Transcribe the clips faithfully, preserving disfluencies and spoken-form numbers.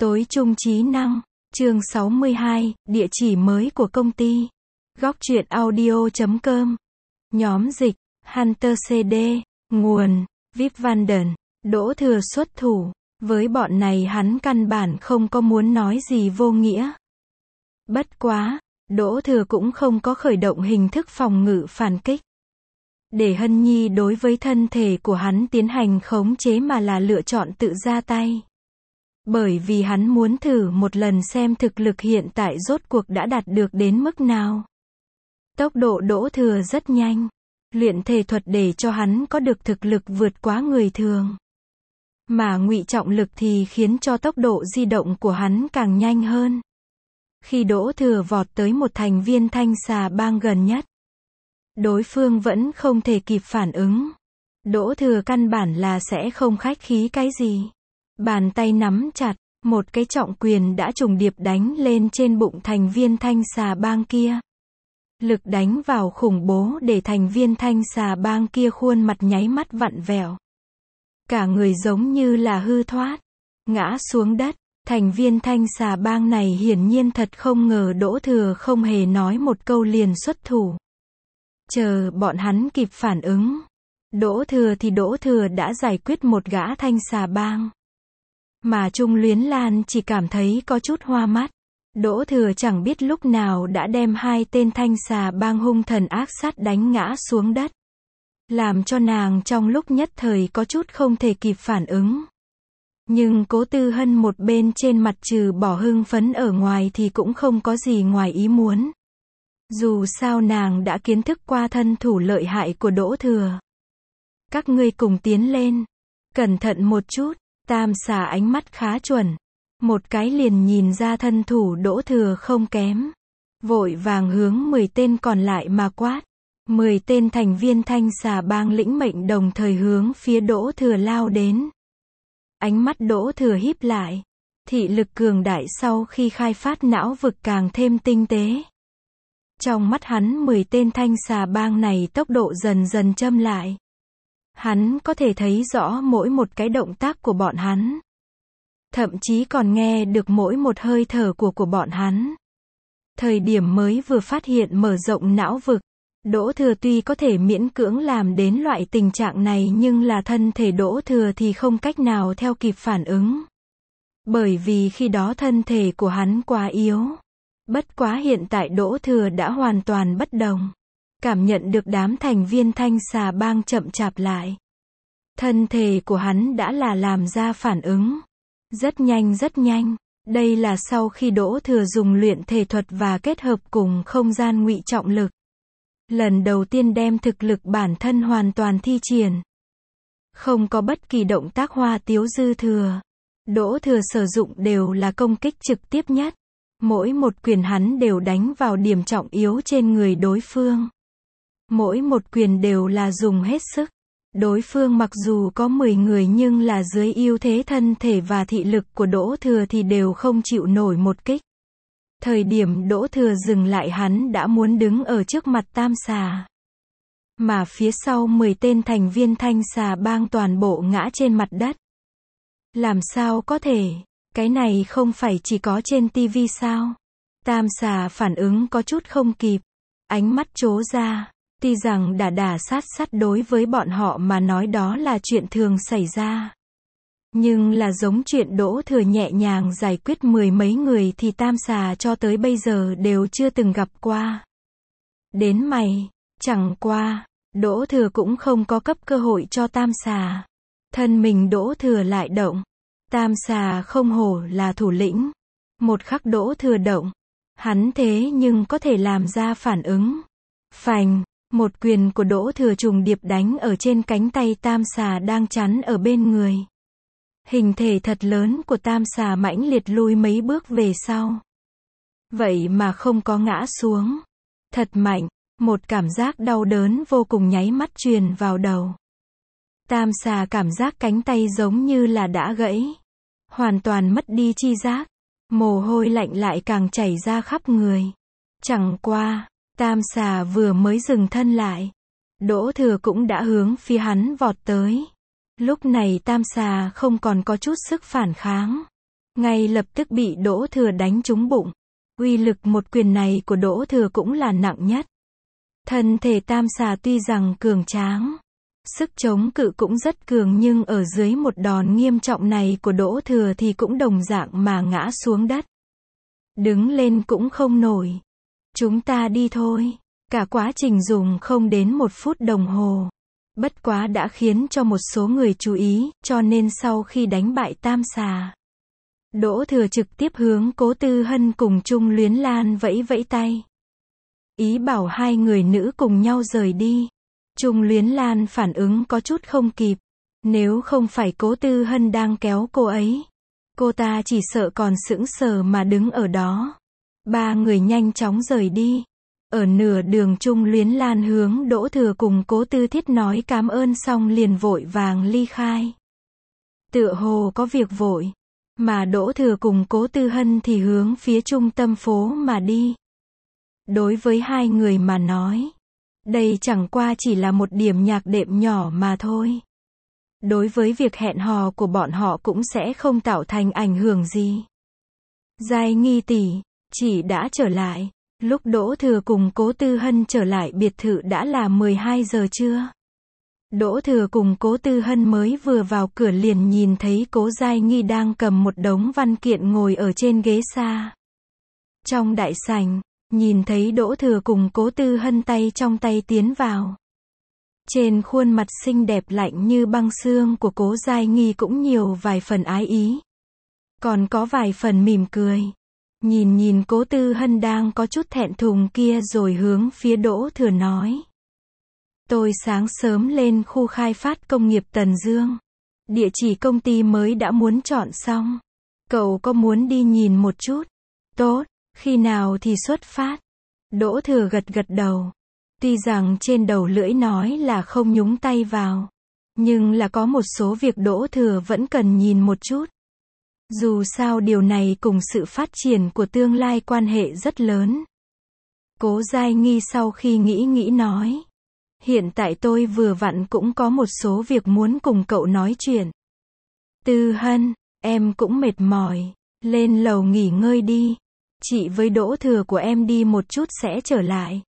Tối trung trí năng, chương sáu mươi hai, địa chỉ mới của công ty. Góc truyện audio chấm com. Nhóm dịch, Hunter xê đê, nguồn, Vip Vanden, Đỗ Thừa xuất thủ. Với bọn này hắn căn bản không có muốn nói gì vô nghĩa. Bất quá, Đỗ Thừa cũng không có khởi động hình thức phòng ngự phản kích. Để Hân Nhi đối với thân thể của hắn tiến hành khống chế mà là lựa chọn tự ra tay. Bởi vì hắn muốn thử một lần xem thực lực hiện tại rốt cuộc đã đạt được đến mức nào. Tốc độ Đỗ Thừa rất nhanh. Luyện thể thuật để cho hắn có được thực lực vượt quá người thường. Mà ngụy trọng lực thì khiến cho tốc độ di động của hắn càng nhanh hơn. Khi Đỗ Thừa vọt tới một thành viên thanh xà bang gần nhất, đối phương vẫn không thể kịp phản ứng. Đỗ Thừa căn bản là sẽ không khách khí cái gì. Bàn tay nắm chặt, một cái trọng quyền đã trùng điệp đánh lên trên bụng thành viên thanh xà bang kia. Lực đánh vào khủng bố để thành viên thanh xà bang kia khuôn mặt nháy mắt vặn vẹo. Cả người giống như là hư thoát, ngã xuống đất. Thành viên thanh xà bang này hiển nhiên thật không ngờ Đỗ Thừa không hề nói một câu liền xuất thủ. Chờ bọn hắn kịp phản ứng. Đỗ Thừa thì Đỗ Thừa đã giải quyết một gã thanh xà bang. Mà Trung Luyến Lan chỉ cảm thấy có chút hoa mắt. Đỗ Thừa chẳng biết lúc nào đã đem hai tên thanh xà bang hung thần ác sát đánh ngã xuống đất. Làm cho nàng trong lúc nhất thời có chút không thể kịp phản ứng. Nhưng Cố Tư Hân một bên trên mặt trừ bỏ hưng phấn ở ngoài thì cũng không có gì ngoài ý muốn. Dù sao nàng đã kiến thức qua thân thủ lợi hại của Đỗ Thừa. Các ngươi cùng tiến lên. Cẩn thận một chút. Tam xà ánh mắt khá chuẩn. Một cái liền nhìn ra thân thủ Đỗ Thừa không kém. Vội vàng hướng mười tên còn lại mà quát. mười tên thành viên thanh xà bang lĩnh mệnh đồng thời hướng phía Đỗ Thừa lao đến. Ánh mắt Đỗ Thừa híp lại. Thị lực cường đại sau khi khai phát não vực càng thêm tinh tế. Trong mắt hắn mười tên thanh xà bang này tốc độ dần dần châm lại. Hắn có thể thấy rõ mỗi một cái động tác của bọn hắn. Thậm chí còn nghe được mỗi một hơi thở của của bọn hắn. Thời điểm mới vừa phát hiện mở rộng não vực. Đỗ Thừa tuy có thể miễn cưỡng làm đến loại tình trạng này nhưng là thân thể Đỗ Thừa thì không cách nào theo kịp phản ứng. Bởi vì khi đó thân thể của hắn quá yếu. Bất quá hiện tại Đỗ Thừa đã hoàn toàn bất đồng. Cảm nhận được đám thành viên thanh xà bang chậm chạp lại. Thân thể của hắn đã là làm ra phản ứng. Rất nhanh rất nhanh. Đây là sau khi Đỗ Thừa dùng luyện thể thuật và kết hợp cùng không gian ngụy trọng lực. Lần đầu tiên đem thực lực bản thân hoàn toàn thi triển. Không có bất kỳ động tác hoa tiếu dư thừa. Đỗ Thừa sử dụng đều là công kích trực tiếp nhất. Mỗi một quyền hắn đều đánh vào điểm trọng yếu trên người đối phương. Mỗi một quyền đều là dùng hết sức. Đối phương mặc dù có mười người nhưng là dưới ưu thế thân thể và thị lực của Đỗ Thừa thì đều không chịu nổi một kích. Thời điểm Đỗ Thừa dừng lại hắn đã muốn đứng ở trước mặt tam xà. Mà phía sau mười tên thành viên thanh xà bang toàn bộ ngã trên mặt đất. Làm sao có thể? Cái này không phải chỉ có trên tivi sao? Tam xà phản ứng có chút không kịp. Ánh mắt trố ra. Tuy rằng đả đả sát sát đối với bọn họ mà nói đó là chuyện thường xảy ra. Nhưng là giống chuyện Đỗ Thừa nhẹ nhàng giải quyết mười mấy người thì tam xà cho tới bây giờ đều chưa từng gặp qua. Đến mày, chẳng qua, Đỗ Thừa cũng không có cấp cơ hội cho tam xà. Thân mình Đỗ Thừa lại động. Tam xà không hổ là thủ lĩnh. Một khắc Đỗ Thừa động. Hắn thế nhưng có thể làm ra phản ứng. Phành, một quyền của Đỗ Thừa trùng điệp đánh ở trên cánh tay tam xà đang chắn ở bên người. Hình thể thật lớn của tam xà mãnh liệt lui mấy bước về sau. Vậy mà không có ngã xuống. Thật mạnh, một cảm giác đau đớn vô cùng nháy mắt truyền vào đầu. Tam xà cảm giác cánh tay giống như là đã gãy. Hoàn toàn mất đi chi giác. Mồ hôi lạnh lại càng chảy ra khắp người. Chẳng qua, tam xà vừa mới dừng thân lại. Đỗ Thừa cũng đã hướng phía hắn vọt tới. Lúc này tam xà không còn có chút sức phản kháng. ngay lập tức bị Đỗ Thừa đánh trúng bụng. Uy lực một quyền này của Đỗ Thừa cũng là nặng nhất. Thân thể tam xà tuy rằng cường tráng, sức chống cự cũng rất cường nhưng ở dưới một đòn nghiêm trọng này của Đỗ Thừa thì cũng đồng dạng mà ngã xuống đất. Đứng lên cũng không nổi. Chúng ta đi thôi. Cả quá trình dùng không đến một phút đồng hồ. Bất quá đã khiến cho một số người chú ý, cho nên sau khi đánh bại tam xà, Đỗ Thừa trực tiếp hướng Cố Tư Hân cùng Trung Luyến Lan vẫy vẫy tay. Ý bảo hai người nữ cùng nhau rời đi. Trung Luyến Lan phản ứng có chút không kịp. Nếu không phải Cố Tư Hân đang kéo cô ấy, cô ta chỉ sợ còn sững sờ mà đứng ở đó. Ba người nhanh chóng rời đi. Ở nửa đường Trung Luyến Lan hướng Đỗ Thừa cùng Cố Tư Thiết nói cảm ơn xong liền vội vàng ly khai. Tựa hồ có việc vội. Mà Đỗ Thừa cùng Cố Tư Hân thì hướng phía trung tâm phố mà đi. Đối với hai người mà nói, đây chẳng qua chỉ là một điểm nhạc đệm nhỏ mà thôi. Đối với việc hẹn hò của bọn họ cũng sẽ không tạo thành ảnh hưởng gì. Giai Nghi tỷ, chị đã trở lại. Lúc Đỗ Thừa cùng Cố Tư Hân trở lại biệt thự đã là mười hai giờ trưa. Đỗ Thừa cùng Cố Tư Hân mới vừa vào cửa liền nhìn thấy Cố Giai Nghi đang cầm một đống văn kiện ngồi ở trên ghế xa. Trong đại sảnh, nhìn thấy Đỗ Thừa cùng Cố Tư Hân tay trong tay tiến vào. Trên khuôn mặt xinh đẹp lạnh như băng xương của Cố Giai Nghi cũng nhiều vài phần ái ý. Còn có vài phần mỉm cười. Nhìn nhìn Cố Tư Hân đang có chút thẹn thùng kia rồi hướng phía Đỗ Thừa nói. Tôi sáng sớm lên khu khai phát công nghiệp Tần Dương. Địa chỉ công ty mới đã muốn chọn xong. Cậu có muốn đi nhìn một chút? Tốt, khi nào thì xuất phát? Đỗ Thừa gật gật đầu. Tuy rằng trên đầu lưỡi nói là không nhúng tay vào, nhưng là có một số việc Đỗ Thừa vẫn cần nhìn một chút. Dù sao điều này cùng sự phát triển của tương lai quan hệ rất lớn. Cố Giai Nghi sau khi nghĩ nghĩ nói. Hiện tại tôi vừa vặn cũng có một số việc muốn cùng cậu nói chuyện. Tư Hân, em cũng mệt mỏi. Lên lầu nghỉ ngơi đi. Chị với Đỗ Thừa của em đi một chút sẽ trở lại.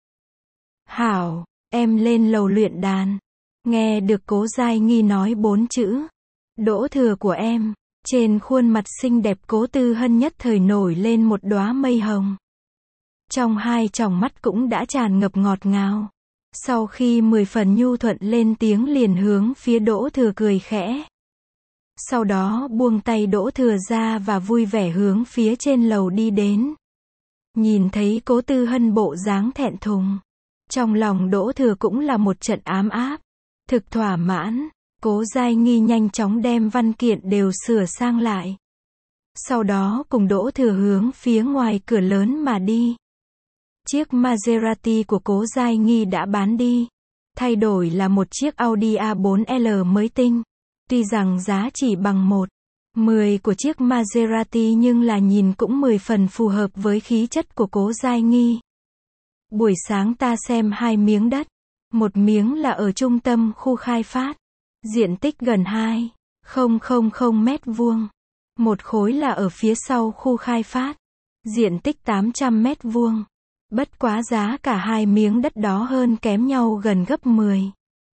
Hảo, em lên lầu luyện đàn. Nghe được Cố Giai Nghi nói bốn chữ. Đỗ Thừa của em. Trên khuôn mặt xinh đẹp Cố Tư Hân nhất thời nổi lên một đóa mây hồng. Trong hai tròng mắt cũng đã tràn ngập ngọt ngào. Sau khi mười phần nhu thuận lên tiếng liền hướng phía Đỗ Thừa cười khẽ. Sau đó buông tay Đỗ Thừa ra và vui vẻ hướng phía trên lầu đi đến. Nhìn thấy Cố Tư Hân bộ dáng thẹn thùng. Trong lòng Đỗ Thừa cũng là một trận ám áp. Thực thỏa mãn. Cố Giai Nghi nhanh chóng đem văn kiện đều sửa sang lại. Sau đó cùng Đỗ Thừa hướng phía ngoài cửa lớn mà đi. Chiếc Maserati của Cố Giai Nghi đã bán đi. Thay đổi là một chiếc Audi A bốn L mới tinh. Tuy rằng giá chỉ bằng một mười của chiếc Maserati nhưng là nhìn cũng mười phần phù hợp với khí chất của Cố Giai Nghi. Buổi sáng ta xem hai miếng đất. Một miếng là ở trung tâm khu khai phát. Diện tích gần hai nghìn mét vuông. Một khối là ở phía sau khu khai phát. Diện tích tám trăm mét vuông. Bất quá giá cả hai miếng đất đó hơn kém nhau gần gấp mười.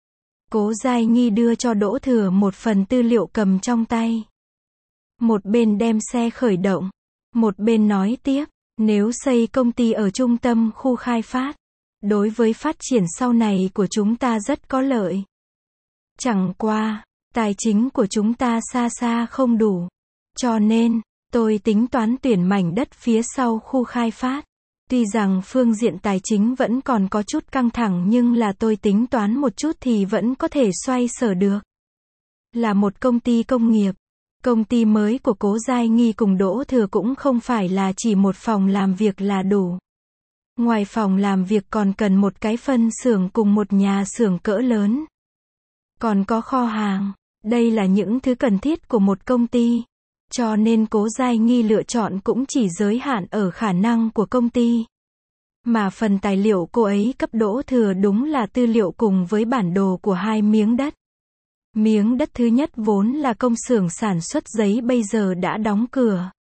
Cố Giai Nghi đưa cho Đỗ Thừa một phần tư liệu cầm trong tay. Một bên đem xe khởi động. Một bên nói tiếp. Nếu xây công ty ở trung tâm khu khai phát, đối với phát triển sau này của chúng ta rất có lợi. Chẳng qua, tài chính của chúng ta xa xa không đủ. Cho nên, tôi tính toán tuyển mảnh đất phía sau khu khai phát. Tuy rằng phương diện tài chính vẫn còn có chút căng thẳng nhưng là tôi tính toán một chút thì vẫn có thể xoay sở được. Là một công ty công nghiệp. Công ty mới của Cố Giai Nghi cùng Đỗ Thừa cũng không phải là chỉ một phòng làm việc là đủ. Ngoài phòng làm việc còn cần một cái phân xưởng cùng một nhà xưởng cỡ lớn. Còn có kho hàng. Đây là những thứ cần thiết của một công ty. Cho nên Cố Giai Nghi lựa chọn cũng chỉ giới hạn ở khả năng của công ty. Mà phần tài liệu cô ấy cấp Đỗ Thừa đúng là tư liệu cùng với bản đồ của hai miếng đất. Miếng đất thứ nhất vốn là công xưởng sản xuất giấy bây giờ đã đóng cửa.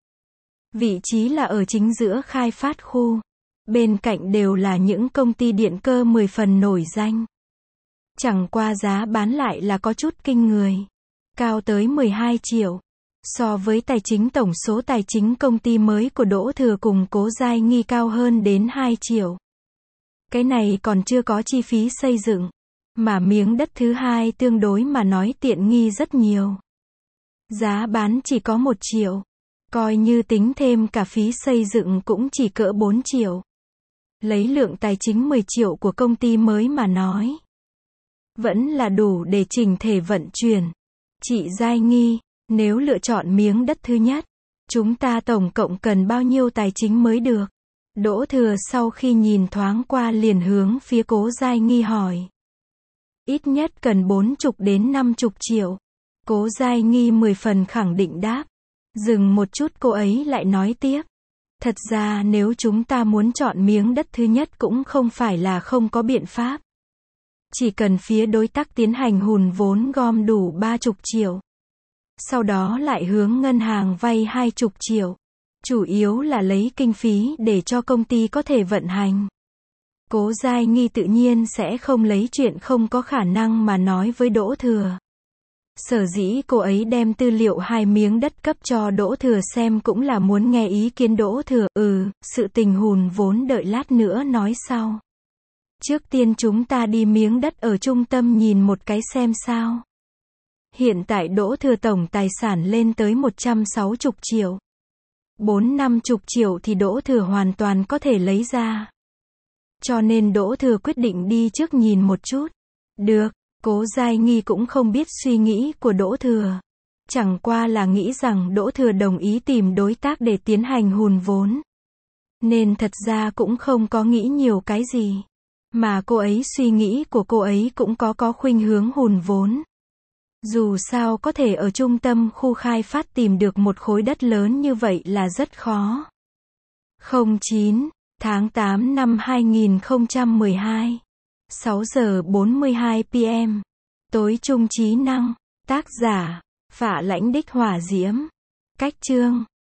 Vị trí là ở chính giữa khai phát khu. Bên cạnh đều là những công ty điện cơ mười phần nổi danh. Chẳng qua giá bán lại là có chút kinh người. Cao tới mười hai triệu. So với tài chính tổng số tài chính công ty mới của Đỗ Thừa cùng Cố Giai Nghi cao hơn đến hai triệu. Cái này còn chưa có chi phí xây dựng. Mà miếng đất thứ hai tương đối mà nói tiện nghi rất nhiều. Giá bán chỉ có một triệu. Coi như tính thêm cả phí xây dựng cũng chỉ cỡ bốn triệu. Lấy lượng tài chính mười triệu của công ty mới mà nói. Vẫn là đủ để chỉnh thể vận chuyển. Chị Giai Nghi, nếu lựa chọn miếng đất thứ nhất, chúng ta tổng cộng cần bao nhiêu tài chính mới được? Đỗ Thừa sau khi nhìn thoáng qua liền hướng phía Cố Giai Nghi hỏi. Ít nhất cần bốn chục đến năm chục triệu. Cố Giai Nghi mười phần khẳng định đáp. Dừng một chút cô ấy lại nói tiếp. Thật ra nếu chúng ta muốn chọn miếng đất thứ nhất cũng không phải là không có biện pháp. Chỉ cần phía đối tác tiến hành hùn vốn gom đủ ba chục triệu. Sau đó lại hướng ngân hàng vay hai chục triệu. Chủ yếu là lấy kinh phí để cho công ty có thể vận hành. Cố Giai Nghi tự nhiên sẽ không lấy chuyện không có khả năng mà nói với Đỗ Thừa. Sở dĩ cô ấy đem tư liệu hai miếng đất cấp cho Đỗ Thừa xem cũng là muốn nghe ý kiến Đỗ Thừa. Ừ, sự tình hùn vốn đợi lát nữa nói sau. Trước tiên chúng ta đi miếng đất ở trung tâm nhìn một cái xem sao. Hiện tại Đỗ Thừa tổng tài sản lên tới một trăm sáu mươi triệu. Bốn năm chục triệu thì Đỗ Thừa hoàn toàn có thể lấy ra. Cho nên Đỗ Thừa quyết định đi trước nhìn một chút. Được, Cố Giai Nghi cũng không biết suy nghĩ của Đỗ Thừa. Chẳng qua là nghĩ rằng Đỗ Thừa đồng ý tìm đối tác để tiến hành hùn vốn. Nên thật ra cũng không có nghĩ nhiều cái gì. Mà cô ấy suy nghĩ của cô ấy cũng có có khuynh hướng hùn vốn. Dù sao có thể ở trung tâm khu khai phát tìm được một khối đất lớn như vậy là rất khó. không chín tháng tám năm hai nghìn không trăm mười hai. sáu giờ bốn mươi hai p m. Tối trung trí năng. Tác giả. Phạ Lãnh Đích Hỏa Diễm. Cách chương.